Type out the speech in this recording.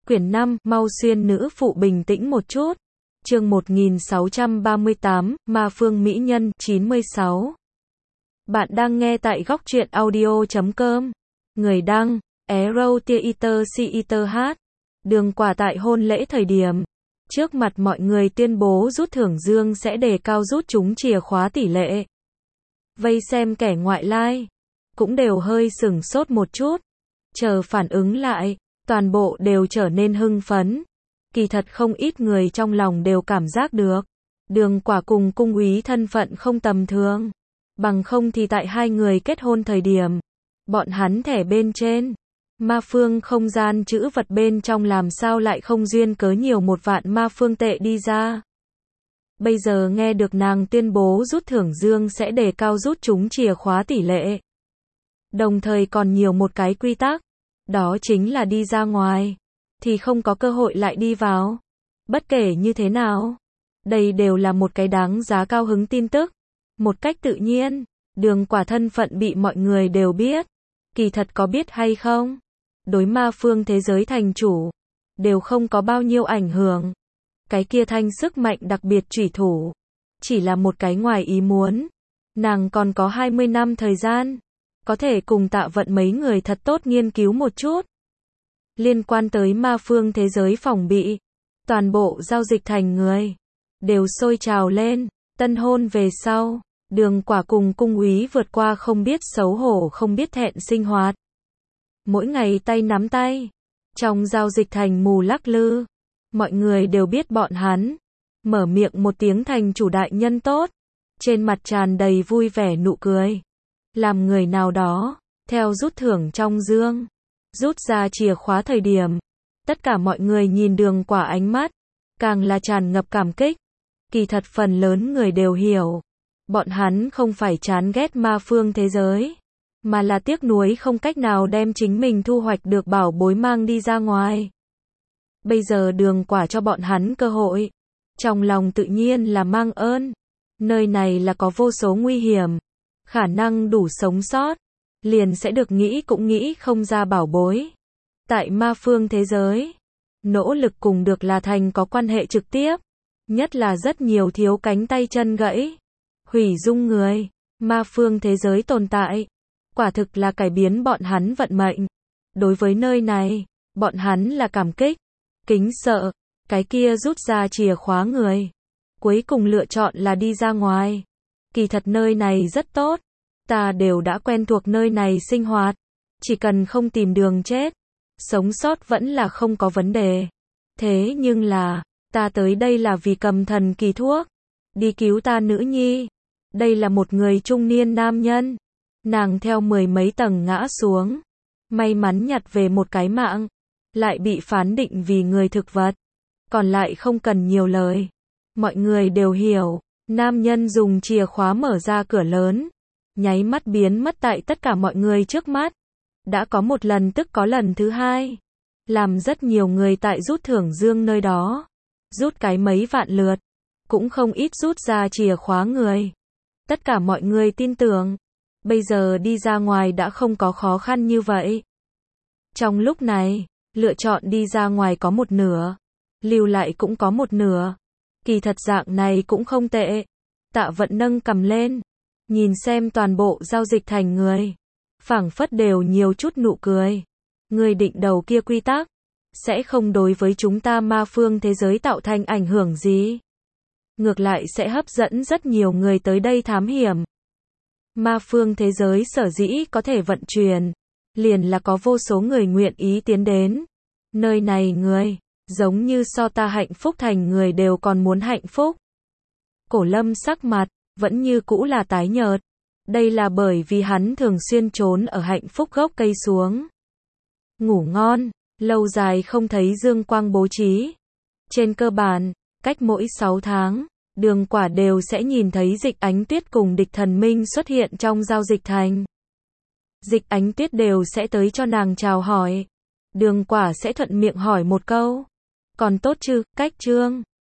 Quyển 5, mau xuyên nữ phụ bình tĩnh một chút. Chương 1638, Ma Phương Mỹ Nhân, 96. Bạn đang nghe tại góc truyện audio.com. Người đăng, Arrow Theater CETH. Đường Quả tại hôn lễ thời điểm trước mặt mọi người tuyên bố rút thưởng dương sẽ đề cao rút trúng chìa khóa tỷ lệ. Vây xem kẻ ngoại lai cũng đều hơi sửng sốt một chút, chờ phản ứng lại, toàn bộ đều trở nên hưng phấn. Kỳ thật không ít người trong lòng đều cảm giác được, Đường Quả cùng cung úy thân phận không tầm thường. Bằng không thì tại hai người kết hôn thời điểm, bọn hắn thẻ bên trên, ma phương không gian chữ vật bên trong làm sao lại không duyên cớ nhiều một vạn ma phương tệ đi ra. Bây giờ nghe được nàng tuyên bố rút thưởng dương sẽ đề cao rút trúng chìa khóa tỷ lệ. Đồng thời còn nhiều một cái quy tắc, đó chính là đi ra ngoài thì không có cơ hội lại đi vào. Bất kể như thế nào, đây đều là một cái đáng giá cao hứng tin tức. Một cách tự nhiên, Đường Quả thân phận bị mọi người đều biết. Kỳ thật có biết hay không, đối ma phương thế giới thành chủ đều không có bao nhiêu ảnh hưởng. Cái kia thanh sức mạnh đặc biệt chủy thủ chỉ là một cái ngoài ý muốn. Nàng còn có 20 năm thời gian, có thể cùng Tạ Vận mấy người thật tốt nghiên cứu một chút. Liên quan tới ma phương thế giới phòng bị, toàn bộ giao dịch thành người đều sôi trào lên. Tân hôn về sau, Đường Quả cùng cung úy vượt qua không biết xấu hổ không biết thẹn sinh hoạt. Mỗi ngày tay nắm tay, trong giao dịch thành mù lắc lư. Mọi người đều biết bọn hắn mở miệng một tiếng thành chủ đại nhân tốt, trên mặt tràn đầy vui vẻ nụ cười. Làm người nào đó theo rút thưởng trong dương rút ra chìa khóa thời điểm, tất cả mọi người nhìn Đường Quả ánh mắt càng là tràn ngập cảm kích. Kỳ thật phần lớn người đều hiểu, bọn hắn không phải chán ghét ma phương thế giới, mà là tiếc nuối không cách nào đem chính mình thu hoạch được bảo bối mang đi ra ngoài. Bây giờ Đường Quả cho bọn hắn cơ hội, trong lòng tự nhiên là mang ơn. Nơi này là có vô số nguy hiểm, khả năng đủ sống sót, liền sẽ được nghĩ cũng nghĩ không ra bảo bối. Tại ma phương thế giới, nỗ lực cùng được là thành có quan hệ trực tiếp, nhất là rất nhiều thiếu cánh tay chân gãy, hủy dung người. Ma phương thế giới tồn tại, quả thực là cải biến bọn hắn vận mệnh. Đối với nơi này, bọn hắn là cảm kích, kính sợ. Cái kia rút ra chìa khóa người cuối cùng lựa chọn là đi ra ngoài. Kỳ thật nơi này rất tốt, ta đều đã quen thuộc nơi này sinh hoạt, chỉ cần không tìm đường chết, sống sót vẫn là không có vấn đề. Thế nhưng là, ta tới đây là vì cầm thần kỳ thuốc, đi cứu ta nữ nhi. Đây là một người trung niên nam nhân, nàng theo 10 mấy tầng ngã xuống, may mắn nhặt về một cái mạng, lại bị phán định vì người thực vật. Còn lại không cần nhiều lời, mọi người đều hiểu. Nam nhân dùng chìa khóa mở ra cửa lớn, nháy mắt biến mất tại tất cả mọi người trước mắt. Đã có một lần tức có lần thứ hai, làm rất nhiều người tại rút thưởng dương nơi đó rút cái mấy vạn lượt, cũng không ít rút ra chìa khóa người. Tất cả mọi người tin tưởng, bây giờ đi ra ngoài đã không có khó khăn như vậy. Trong lúc này, lựa chọn đi ra ngoài có một nửa, lưu lại cũng có một nửa. Kỳ thật dạng này cũng không tệ. Tạ Vận nâng cầm lên, nhìn xem toàn bộ giao dịch thành người, phảng phất đều nhiều chút nụ cười. Người định đầu kia quy tắc sẽ không đối với chúng ta ma phương thế giới tạo thành ảnh hưởng gì, ngược lại sẽ hấp dẫn rất nhiều người tới đây thám hiểm. Ma phương thế giới sở dĩ có thể vận chuyển, liền là có vô số người nguyện ý tiến đến. Nơi này người giống như so ta hạnh phúc thành người đều còn muốn hạnh phúc. Cổ Lâm sắc mặt vẫn như cũ là tái nhợt. Đây là bởi vì hắn thường xuyên trốn ở hạnh phúc gốc cây xuống ngủ ngon, lâu dài không thấy dương quang bố trí. Trên cơ bản, cách mỗi 6 tháng, Đường Quả đều sẽ nhìn thấy Dịch Ánh Tuyết cùng Địch Thần Minh xuất hiện trong giao dịch thành. Dịch Ánh Tuyết đều sẽ tới cho nàng chào hỏi. Đường Quả sẽ thuận miệng hỏi một câu, còn tốt chứ, cách trương.